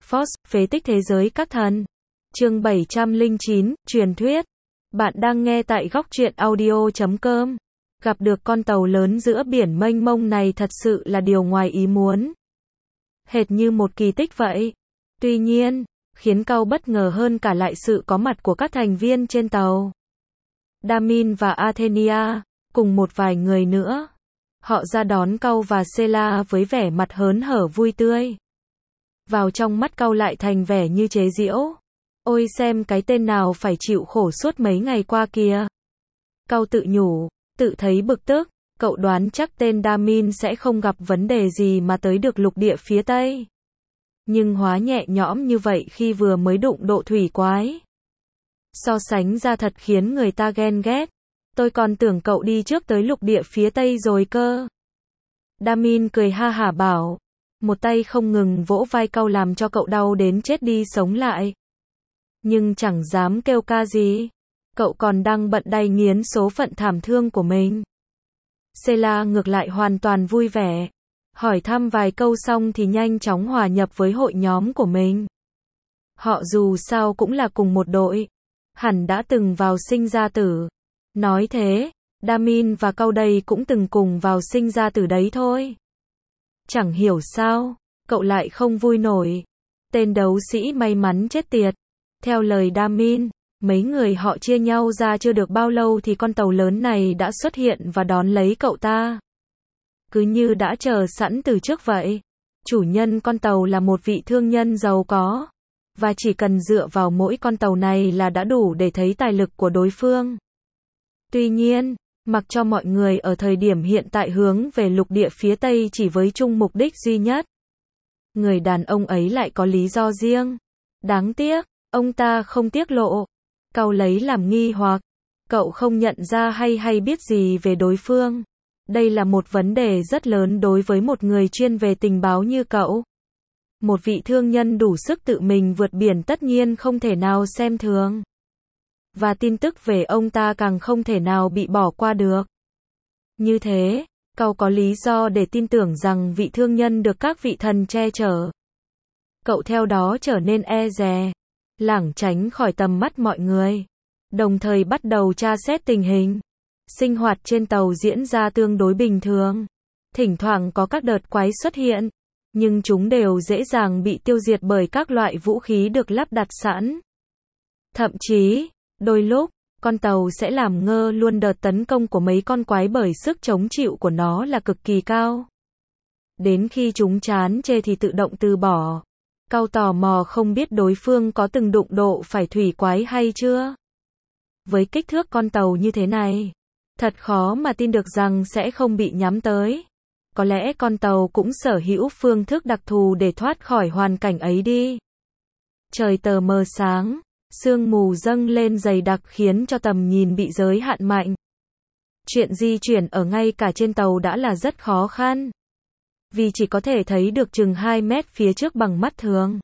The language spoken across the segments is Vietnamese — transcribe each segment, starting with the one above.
Force, phế tích thế giới các thần. Chương 709, truyền thuyết. Bạn đang nghe tại góc truyện audio.com. Gặp được con tàu lớn giữa biển mênh mông này thật sự là điều ngoài ý muốn. Hệt như một kỳ tích vậy. Tuy nhiên, khiến Cao bất ngờ hơn cả lại sự có mặt của các thành viên trên tàu. Damin và Athenia, cùng một vài người nữa. Họ ra đón Cao và Sela với vẻ mặt hớn hở vui tươi. Vào trong mắt Cao lại thành vẻ như chế giễu. Ôi xem cái tên nào phải chịu khổ suốt mấy ngày qua kìa. Cao tự nhủ, tự thấy bực tức, cậu đoán chắc tên Damin sẽ không gặp vấn đề gì mà tới được lục địa phía Tây. Nhưng hóa nhẹ nhõm như vậy khi vừa mới đụng độ thủy quái. So sánh ra thật khiến người ta ghen ghét. Tôi còn tưởng cậu đi trước tới lục địa phía Tây rồi cơ. Damin cười ha hả bảo. Một tay không ngừng vỗ vai Cao làm cho cậu đau đến chết đi sống lại. Nhưng chẳng dám kêu ca gì. Cậu còn đang bận đay nghiến số phận thảm thương của mình. Sela ngược lại hoàn toàn vui vẻ. Hỏi thăm vài câu xong thì nhanh chóng hòa nhập với hội nhóm của mình. Họ dù sao cũng là cùng một đội. Hẳn đã từng vào sinh ra tử. Nói thế, Damin và Cao đây cũng từng cùng vào sinh ra tử đấy thôi. Chẳng hiểu sao, cậu lại không vui nổi. Tên đấu sĩ may mắn chết tiệt. Theo lời Damin, mấy người họ chia nhau ra chưa được bao lâu thì con tàu lớn này đã xuất hiện và đón lấy cậu ta. Cứ như đã chờ sẵn từ trước vậy. Chủ nhân con tàu là một vị thương nhân giàu có. Và chỉ cần dựa vào mỗi con tàu này là đã đủ để thấy tài lực của đối phương. Tuy nhiên, mặc cho mọi người ở thời điểm hiện tại hướng về lục địa phía Tây chỉ với chung mục đích duy nhất. Người đàn ông ấy lại có lý do riêng. Đáng tiếc, ông ta không tiết lộ. Cao lấy làm nghi hoặc. Cậu không nhận ra hay biết gì về đối phương. Đây là một vấn đề rất lớn đối với một người chuyên về tình báo như cậu. Một vị thương nhân đủ sức tự mình vượt biển tất nhiên không thể nào xem thường. Và tin tức về ông ta càng không thể nào bị bỏ qua được. Như thế, Cao có lý do để tin tưởng rằng vị thương nhân được các vị thần che chở. Cậu theo đó trở nên e dè, lảng tránh khỏi tầm mắt mọi người. Đồng thời bắt đầu tra xét tình hình. Sinh hoạt trên tàu diễn ra tương đối bình thường. Thỉnh thoảng có các đợt quái xuất hiện. Nhưng chúng đều dễ dàng bị tiêu diệt bởi các loại vũ khí được lắp đặt sẵn. Thậm chí, đôi lúc, con tàu sẽ làm ngơ luôn đợt tấn công của mấy con quái bởi sức chống chịu của nó là cực kỳ cao. Đến khi chúng chán chê thì tự động từ bỏ. Cao tò mò không biết đối phương có từng đụng độ phải thủy quái hay chưa. Với kích thước con tàu như thế này, thật khó mà tin được rằng sẽ không bị nhắm tới. Có lẽ con tàu cũng sở hữu phương thức đặc thù để thoát khỏi hoàn cảnh ấy đi. Trời tờ mờ sáng, sương mù dâng lên dày đặc khiến cho tầm nhìn bị giới hạn mạnh. Chuyện di chuyển ở ngay cả trên tàu đã là rất khó khăn. Vì chỉ có thể thấy được chừng 2 mét phía trước bằng mắt thường.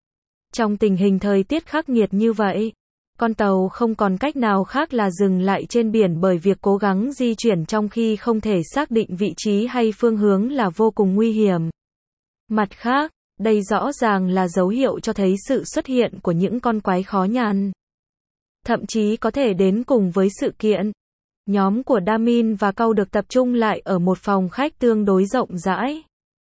Trong tình hình thời tiết khắc nghiệt như vậy, con tàu không còn cách nào khác là dừng lại trên biển bởi việc cố gắng di chuyển trong khi không thể xác định vị trí hay phương hướng là vô cùng nguy hiểm. Mặt khác, đây rõ ràng là dấu hiệu cho thấy sự xuất hiện của những con quái khó nhằn. Thậm chí có thể đến cùng với sự kiện. Nhóm của Damin và Cao được tập trung lại ở một phòng khách tương đối rộng rãi.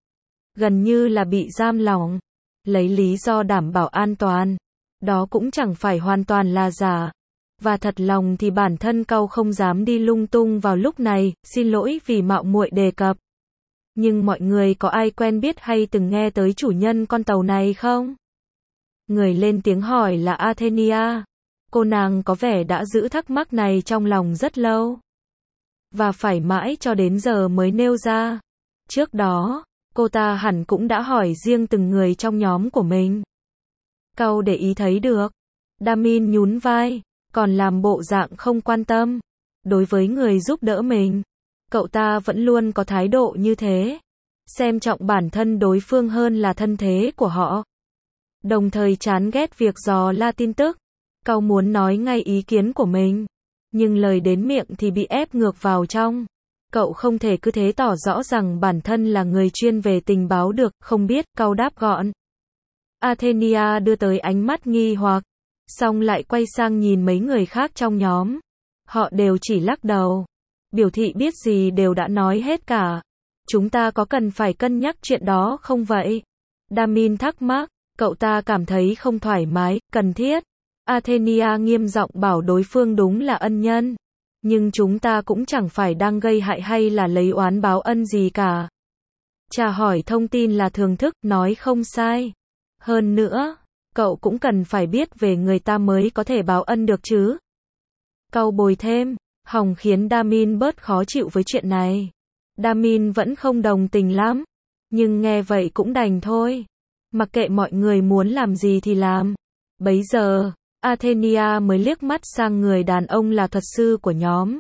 Gần như là bị giam lỏng. Lấy lý do đảm bảo an toàn. Đó cũng chẳng phải hoàn toàn là giả. Và thật lòng thì bản thân Cao không dám đi lung tung vào lúc này, xin lỗi vì mạo muội đề cập. Nhưng mọi người có ai quen biết hay từng nghe tới chủ nhân con tàu này không? Người lên tiếng hỏi là Athenia. Cô nàng có vẻ đã giữ thắc mắc này trong lòng rất lâu. Và phải mãi cho đến giờ mới nêu ra. Trước đó, cô ta hẳn cũng đã hỏi riêng từng người trong nhóm của mình. Cao để ý thấy được. Damin nhún vai, còn làm bộ dạng không quan tâm. Đối với người giúp đỡ mình, cậu ta vẫn luôn có thái độ như thế. Xem trọng bản thân đối phương hơn là thân thế của họ. Đồng thời chán ghét việc dò la tin tức. Cao muốn nói ngay ý kiến của mình. Nhưng lời đến miệng thì bị ép ngược vào trong. Cậu không thể cứ thế tỏ rõ rằng bản thân là người chuyên về tình báo được, không biết, Cao đáp gọn. Athenia đưa tới ánh mắt nghi hoặc, xong lại quay sang nhìn mấy người khác trong nhóm. Họ đều chỉ lắc đầu, biểu thị biết gì đều đã nói hết cả. Chúng ta có cần phải cân nhắc chuyện đó không vậy? Damin thắc mắc, cậu ta cảm thấy không thoải mái, cần thiết. Athenia nghiêm giọng bảo đối phương đúng là ân nhân. Nhưng chúng ta cũng chẳng phải đang gây hại hay là lấy oán báo ân gì cả. Chả hỏi thông tin là thưởng thức, nói không sai. Hơn nữa, cậu cũng cần phải biết về người ta mới có thể báo ân được chứ. Cau bồi thêm, hòng khiến Damin bớt khó chịu với chuyện này. Damin vẫn không đồng tình lắm, nhưng nghe vậy cũng đành thôi. Mặc kệ mọi người muốn làm gì thì làm. Bấy giờ, Athenia mới liếc mắt sang người đàn ông là thuật sư của nhóm.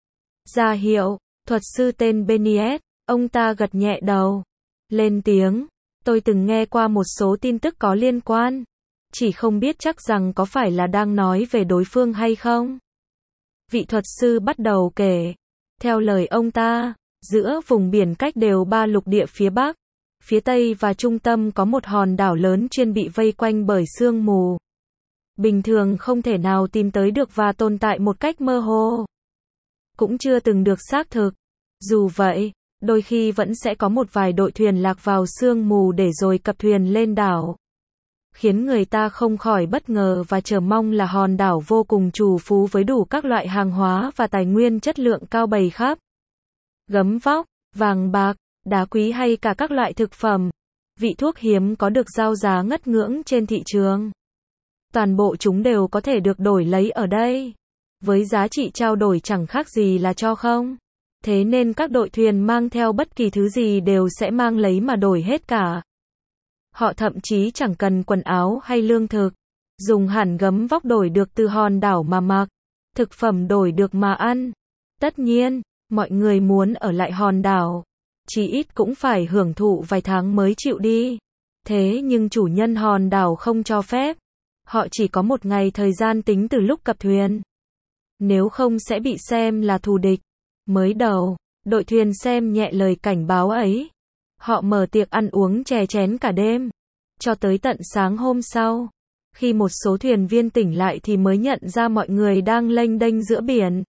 Ra hiệu, thuật sư tên Beniet, ông ta gật nhẹ đầu. Lên tiếng, tôi từng nghe qua một số tin tức có liên quan. Chỉ không biết chắc rằng có phải là đang nói về đối phương hay không. Vị thuật sư bắt đầu kể. Theo lời ông ta, giữa vùng biển cách đều 3 lục địa phía Bắc, phía Tây và trung tâm có một hòn đảo lớn chuyên bị vây quanh bởi sương mù. Bình thường không thể nào tìm tới được và tồn tại một cách mơ hồ. Cũng chưa từng được xác thực. Dù vậy, đôi khi vẫn sẽ có một vài đội thuyền lạc vào sương mù để rồi cập thuyền lên đảo. Khiến người ta không khỏi bất ngờ và chờ mong là hòn đảo vô cùng trù phú với đủ các loại hàng hóa và tài nguyên chất lượng cao bày khắp. Gấm vóc, vàng bạc, đá quý hay cả các loại thực phẩm, vị thuốc hiếm có được giao giá ngất ngưỡng trên thị trường. Toàn bộ chúng đều có thể được đổi lấy ở đây. Với giá trị trao đổi chẳng khác gì là cho không. Thế nên các đội thuyền mang theo bất kỳ thứ gì đều sẽ mang lấy mà đổi hết cả. Họ thậm chí chẳng cần quần áo hay lương thực. Dùng hẳn gấm vóc đổi được từ hòn đảo mà mặc. Thực phẩm đổi được mà ăn. Tất nhiên, mọi người muốn ở lại hòn đảo. Chỉ ít cũng phải hưởng thụ vài tháng mới chịu đi. Thế nhưng chủ nhân hòn đảo không cho phép. Họ chỉ có một ngày thời gian tính từ lúc cập thuyền. Nếu không sẽ bị xem là thù địch. Mới đầu, đội thuyền xem nhẹ lời cảnh báo ấy. Họ mở tiệc ăn uống chè chén cả đêm. Cho tới tận sáng hôm sau. Khi một số thuyền viên tỉnh lại thì mới nhận ra mọi người đang lênh đênh giữa biển.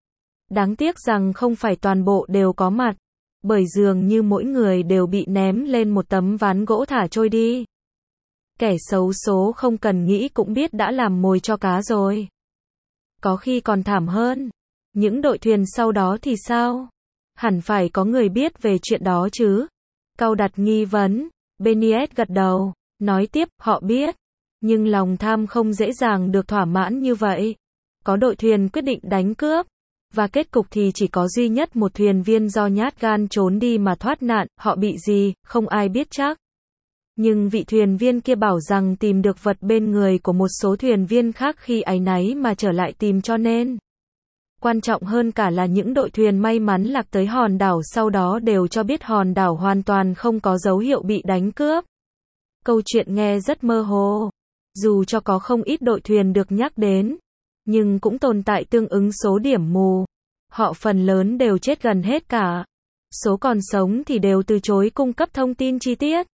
Đáng tiếc rằng không phải toàn bộ đều có mặt. Bởi dường như mỗi người đều bị ném lên một tấm ván gỗ thả trôi đi. Kẻ xấu số không cần nghĩ cũng biết đã làm mồi cho cá rồi. Có khi còn thảm hơn. Những đội thuyền sau đó thì sao? Hẳn phải có người biết về chuyện đó chứ? Cau đặt nghi vấn. Beniet gật đầu, nói tiếp, họ biết. Nhưng lòng tham không dễ dàng được thỏa mãn như vậy. Có đội thuyền quyết định đánh cướp. Và kết cục thì chỉ có duy nhất một thuyền viên do nhát gan trốn đi mà thoát nạn. Họ bị gì, không ai biết chắc. Nhưng vị thuyền viên kia bảo rằng tìm được vật bên người của một số thuyền viên khác khi áy náy mà trở lại tìm cho nên. Quan trọng hơn cả là những đội thuyền may mắn lạc tới hòn đảo sau đó đều cho biết hòn đảo hoàn toàn không có dấu hiệu bị đánh cướp. Câu chuyện nghe rất mơ hồ. Dù cho có không ít đội thuyền được nhắc đến, nhưng cũng tồn tại tương ứng số điểm mù. Họ phần lớn đều chết gần hết cả. Số còn sống thì đều từ chối cung cấp thông tin chi tiết.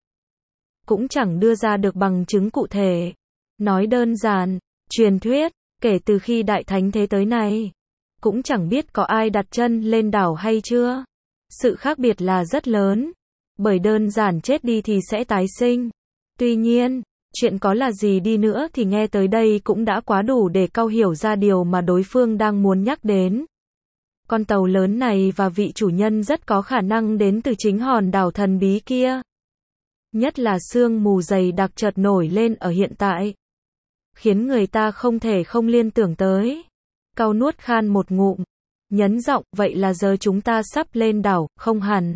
Cũng chẳng đưa ra được bằng chứng cụ thể. Nói đơn giản, truyền thuyết, kể từ khi Đại Thánh thế tới nay, cũng chẳng biết có ai đặt chân lên đảo hay chưa. Sự khác biệt là rất lớn, bởi đơn giản chết đi thì sẽ tái sinh. Tuy nhiên, chuyện có là gì đi nữa thì nghe tới đây cũng đã quá đủ để Cau hiểu ra điều mà đối phương đang muốn nhắc đến. Con tàu lớn này và vị chủ nhân rất có khả năng đến từ chính hòn đảo thần bí kia. Nhất là sương mù dày đặc chợt nổi lên ở hiện tại, khiến người ta không thể không liên tưởng tới. Cau nuốt khan một ngụm, nhấn giọng, vậy là giờ chúng ta sắp lên đảo, không hẳn.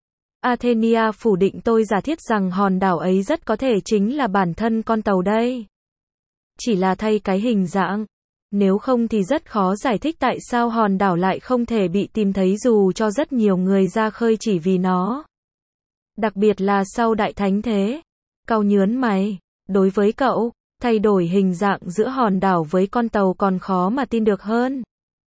Athenia phủ định tôi giả thiết rằng hòn đảo ấy rất có thể chính là bản thân con tàu đây. Chỉ là thay cái hình dạng. Nếu không thì rất khó giải thích tại sao hòn đảo lại không thể bị tìm thấy dù cho rất nhiều người ra khơi chỉ vì nó. Đặc biệt là sau Đại Thánh thế. Cau nhớn mày. Đối với cậu, thay đổi hình dạng giữa hòn đảo với con tàu còn khó mà tin được hơn.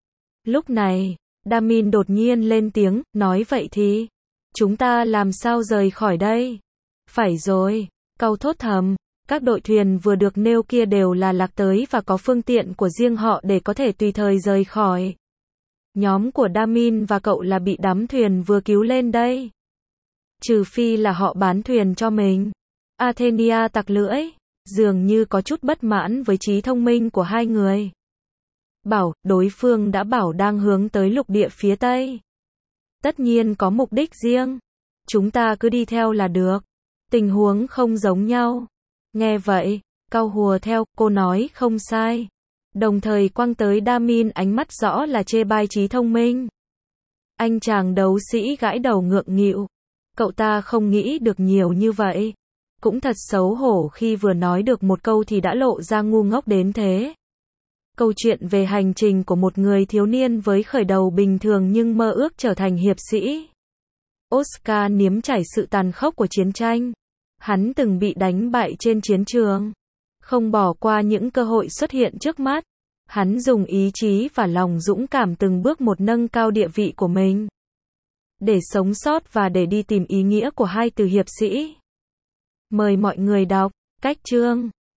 Lúc này, Damin đột nhiên lên tiếng, nói vậy thì, chúng ta làm sao rời khỏi đây? Phải rồi, Cau thốt thầm, Các đội thuyền vừa được nêu kia đều là lạc tới và có phương tiện của riêng họ để có thể tùy thời rời khỏi. Nhóm của Damin và cậu là bị đắm thuyền vừa cứu lên đây. Trừ phi là họ bán thuyền cho mình. Athenia tặc lưỡi, dường như có chút bất mãn với trí thông minh của hai người. Bảo, đối phương đã bảo đang hướng tới lục địa phía Tây. Tất nhiên có mục đích riêng. Chúng ta cứ đi theo là được. Tình huống không giống nhau. Nghe vậy, cau hùa theo, cô nói không sai. Đồng thời quăng tới Damin ánh mắt rõ là chê bai trí thông minh. Anh chàng đấu sĩ gãi đầu ngượng nghịu. Cậu ta không nghĩ được nhiều như vậy. Cũng thật xấu hổ khi vừa nói được một câu thì đã lộ ra ngu ngốc đến thế. Câu chuyện về hành trình của một người thiếu niên với khởi đầu bình thường nhưng mơ ước trở thành hiệp sĩ. Oscar nếm trải sự tàn khốc của chiến tranh. Hắn từng bị đánh bại trên chiến trường. Không bỏ qua những cơ hội xuất hiện trước mắt. Hắn dùng ý chí và lòng dũng cảm từng bước một nâng cao địa vị của mình. Để sống sót và để đi tìm ý nghĩa của hai từ hiệp sĩ. Mời mọi người đọc. Cách chương